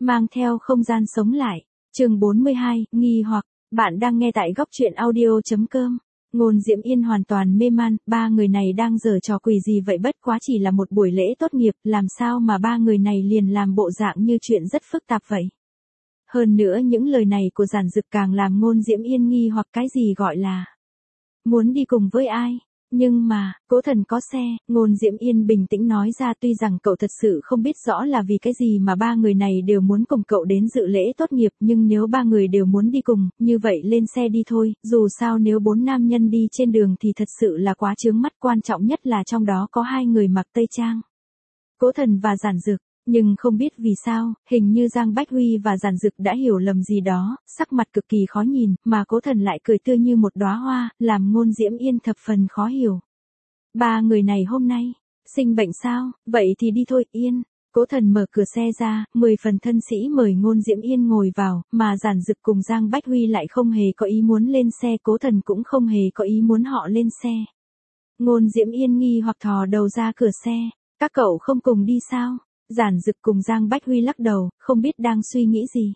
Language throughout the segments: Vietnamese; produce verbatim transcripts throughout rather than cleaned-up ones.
mang theo không gian sống lại. Chương bốn mươi hai, nghi hoặc, bạn đang nghe tại góc truyện audio chấm com. Ngôn Diễm Yên hoàn toàn mê man, ba người này đang giở trò quỷ gì vậy, bất quá chỉ là một buổi lễ tốt nghiệp, làm sao mà ba người này liền làm bộ dạng như chuyện rất phức tạp vậy. Hơn nữa những lời này của Giản Dực càng làm Ngôn Diễm Yên nghi hoặc cái gì gọi là muốn đi cùng với ai. Nhưng mà, Cố Thần có xe, Ngôn Diễm Yên bình tĩnh nói ra, tuy rằng cậu thật sự không biết rõ là vì cái gì mà ba người này đều muốn cùng cậu đến dự lễ tốt nghiệp, nhưng nếu ba người đều muốn đi cùng, như vậy lên xe đi thôi, dù sao nếu bốn nam nhân đi trên đường thì thật sự là quá chướng mắt, quan trọng nhất là trong đó có hai người mặc tây trang. Cố Thần và Giản Dực. Nhưng không biết vì sao, hình như Giang Bách Huy và Giản Dực đã hiểu lầm gì đó, sắc mặt cực kỳ khó nhìn, mà Cố Thần lại cười tươi như một đóa hoa, làm Ngôn Diễm Yên thập phần khó hiểu. Ba người này hôm nay, sinh bệnh sao, vậy thì đi thôi, Yên. Cố Thần mở cửa xe ra, mười phần thân sĩ mời Ngôn Diễm Yên ngồi vào, mà Giản Dực cùng Giang Bách Huy lại không hề có ý muốn lên xe, Cố Thần cũng không hề có ý muốn họ lên xe. Ngôn Diễm Yên nghi hoặc thò đầu ra cửa xe, các cậu không cùng đi sao? Giản Dực cùng Giang Bách Huy lắc đầu, không biết đang suy nghĩ gì.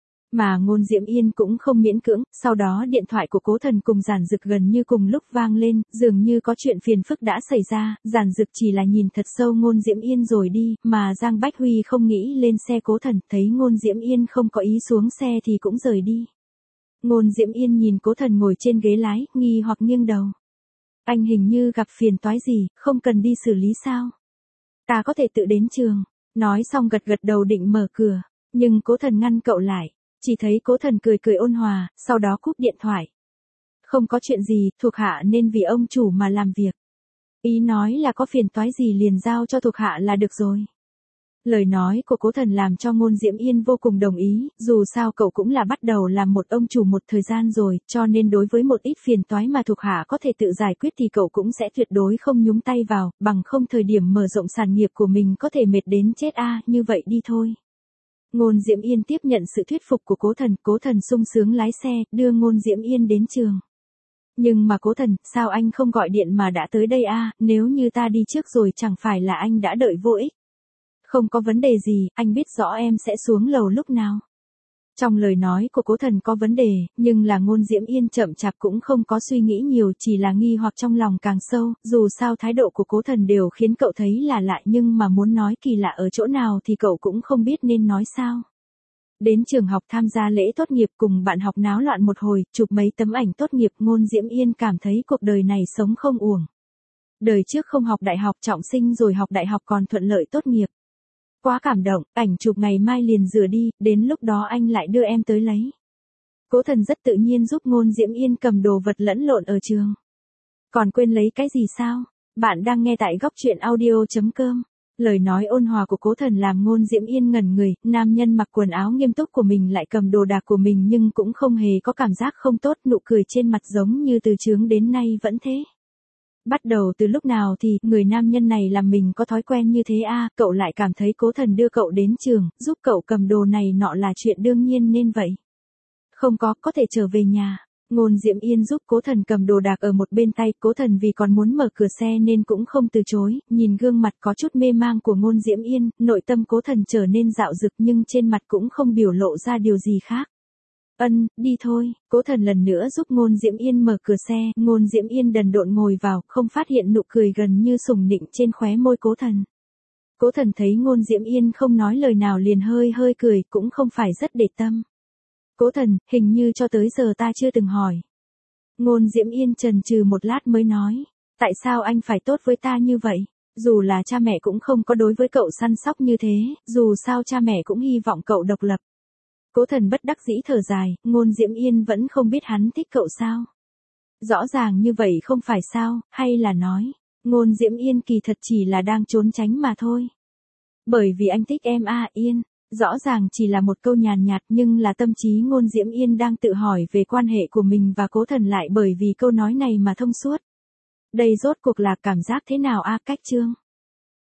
Mà Ngôn Diễm Yên cũng không miễn cưỡng, sau đó điện thoại của Cố Thần cùng Giản Dực gần như cùng lúc vang lên, dường như có chuyện phiền phức đã xảy ra, Giản Dực chỉ là nhìn thật sâu Ngôn Diễm Yên rồi đi, mà Giang Bách Huy không nghĩ lên xe Cố Thần, thấy Ngôn Diễm Yên không có ý xuống xe thì cũng rời đi. Ngôn Diễm Yên nhìn Cố Thần ngồi trên ghế lái, nghi hoặc nghiêng đầu. Anh hình như gặp phiền toái gì, không cần đi xử lý sao? Ta có thể tự đến trường. Nói xong gật gật đầu định mở cửa, nhưng Cố Thần ngăn cậu lại, chỉ thấy Cố Thần cười cười ôn hòa, sau đó cúp điện thoại. Không có chuyện gì, thuộc hạ nên vì ông chủ mà làm việc. Ý nói là có phiền toái gì liền giao cho thuộc hạ là được rồi. Lời nói của Cố Thần làm cho Ngôn Diễm Yên vô cùng đồng ý, dù sao cậu cũng là bắt đầu làm một ông chủ một thời gian rồi, cho nên đối với một ít phiền toái mà thuộc hạ có thể tự giải quyết thì cậu cũng sẽ tuyệt đối không nhúng tay vào, bằng không thời điểm mở rộng sản nghiệp của mình có thể mệt đến chết a, à, như vậy đi thôi. Ngôn Diễm Yên tiếp nhận sự thuyết phục của Cố Thần, Cố Thần sung sướng lái xe, đưa Ngôn Diễm Yên đến trường. Nhưng mà Cố Thần, sao anh không gọi điện mà đã tới đây a, à, nếu như ta đi trước rồi chẳng phải là anh đã đợi vô ích. Không có vấn đề gì, anh biết rõ em sẽ xuống lầu lúc nào. Trong lời nói của Cố Thần có vấn đề, nhưng là Ngôn Diễm Yên chậm chạp cũng không có suy nghĩ nhiều, chỉ là nghi hoặc trong lòng càng sâu, dù sao thái độ của Cố Thần đều khiến cậu thấy là lạ, nhưng mà muốn nói kỳ lạ ở chỗ nào thì cậu cũng không biết nên nói sao. Đến trường học tham gia lễ tốt nghiệp cùng bạn học náo loạn một hồi, chụp mấy tấm ảnh tốt nghiệp, Ngôn Diễm Yên cảm thấy cuộc đời này sống không uổng. Đời trước không học đại học trọng sinh rồi học đại học còn thuận lợi tốt nghiệp. Quá cảm động, ảnh chụp ngày mai liền rửa đi, đến lúc đó anh lại đưa em tới lấy. Cố Thần rất tự nhiên giúp Ngôn Diễm Yên cầm đồ vật lẫn lộn ở trường. Còn quên lấy cái gì sao? Bạn đang nghe tại góc truyện audio chấm com. Lời nói ôn hòa của Cố Thần làm Ngôn Diễm Yên ngẩn người, nam nhân mặc quần áo nghiêm túc của mình lại cầm đồ đạc của mình nhưng cũng không hề có cảm giác không tốt, nụ cười trên mặt giống như từ trước đến nay vẫn thế. Bắt đầu từ lúc nào thì người nam nhân này làm mình có thói quen như thế a, à, cậu lại cảm thấy Cố Thần đưa cậu đến trường, giúp cậu cầm đồ này nọ là chuyện đương nhiên nên vậy. Không có, có thể trở về nhà. Ngôn Diễm Yên giúp Cố Thần cầm đồ đạc ở một bên tay, Cố Thần vì còn muốn mở cửa xe nên cũng không từ chối, nhìn gương mặt có chút mê mang của Ngôn Diễm Yên, nội tâm Cố Thần trở nên dạo dực nhưng trên mặt cũng không biểu lộ ra điều gì khác. Ân, đi thôi, Cố Thần lần nữa giúp Ngôn Diễm Yên mở cửa xe, Ngôn Diễm Yên đần độn ngồi vào, không phát hiện nụ cười gần như sùng nịnh trên khóe môi Cố Thần. Cố Thần thấy Ngôn Diễm Yên không nói lời nào liền hơi hơi cười, cũng không phải rất để tâm. Cố Thần, hình như cho tới giờ ta chưa từng hỏi. Ngôn Diễm Yên chần chừ một lát mới nói, tại sao anh phải tốt với ta như vậy? Dù là cha mẹ cũng không có đối với cậu săn sóc như thế, dù sao cha mẹ cũng hy vọng cậu độc lập. Cố Thần bất đắc dĩ thở dài, Ngôn Diễm Yên vẫn không biết hắn thích cậu sao? Rõ ràng như vậy không phải sao, hay là nói, Ngôn Diễm Yên kỳ thật chỉ là đang trốn tránh mà thôi. Bởi vì anh thích em a, Yên, rõ ràng chỉ là một câu nhàn nhạt nhưng là tâm trí Ngôn Diễm Yên đang tự hỏi về quan hệ của mình và Cố Thần lại bởi vì câu nói này mà thông suốt. Đây rốt cuộc là cảm giác thế nào a, cách chương?